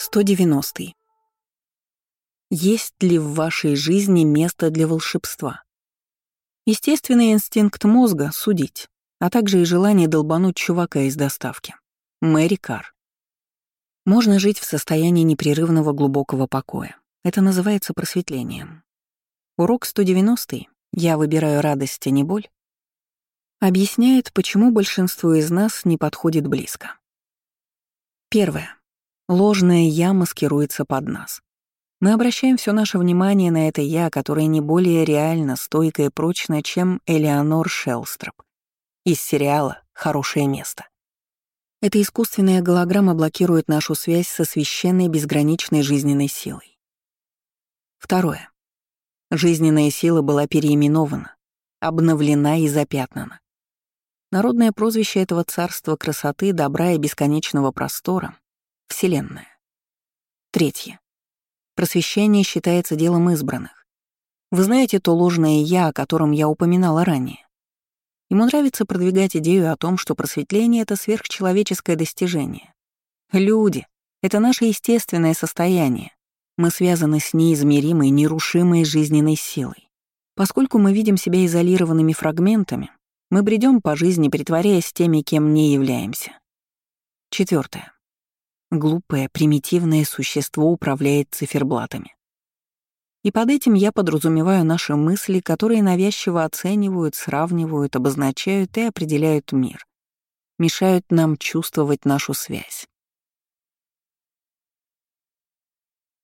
190. Есть ли в вашей жизни место для волшебства? Естественный инстинкт мозга — судить, а также и желание долбануть чувака из доставки. Мэри Карр. Можно жить в состоянии непрерывного глубокого покоя. Это называется просветлением. Урок 190 «Я выбираю радость, а не боль» объясняет, почему большинству из нас не подходит близко. Первое. Ложное «я» маскируется под нас. Мы обращаем все наше внимание на это «я», которое не более реально, стойко и прочно, чем Элеонор Шелстроп из сериала «Хорошее место». Эта искусственная голограмма блокирует нашу связь со священной безграничной жизненной силой. Второе. Жизненная сила была переименована, обновлена и запятнана. Народное прозвище этого царства красоты, добра и бесконечного простора — Вселенная. Третье. Просвещение считается делом избранных. Вы знаете то ложное «я», о котором я упоминала ранее. Ему нравится продвигать идею о том, что просветление — это сверхчеловеческое достижение. Люди — это наше естественное состояние. Мы связаны с неизмеримой, нерушимой жизненной силой. Поскольку мы видим себя изолированными фрагментами, мы бредем по жизни, притворяясь теми, кем не являемся. Четвертое. Глупое, примитивное существо управляет циферблатами. И под этим я подразумеваю наши мысли, которые навязчиво оценивают, сравнивают, обозначают и определяют мир. Мешают нам чувствовать нашу связь.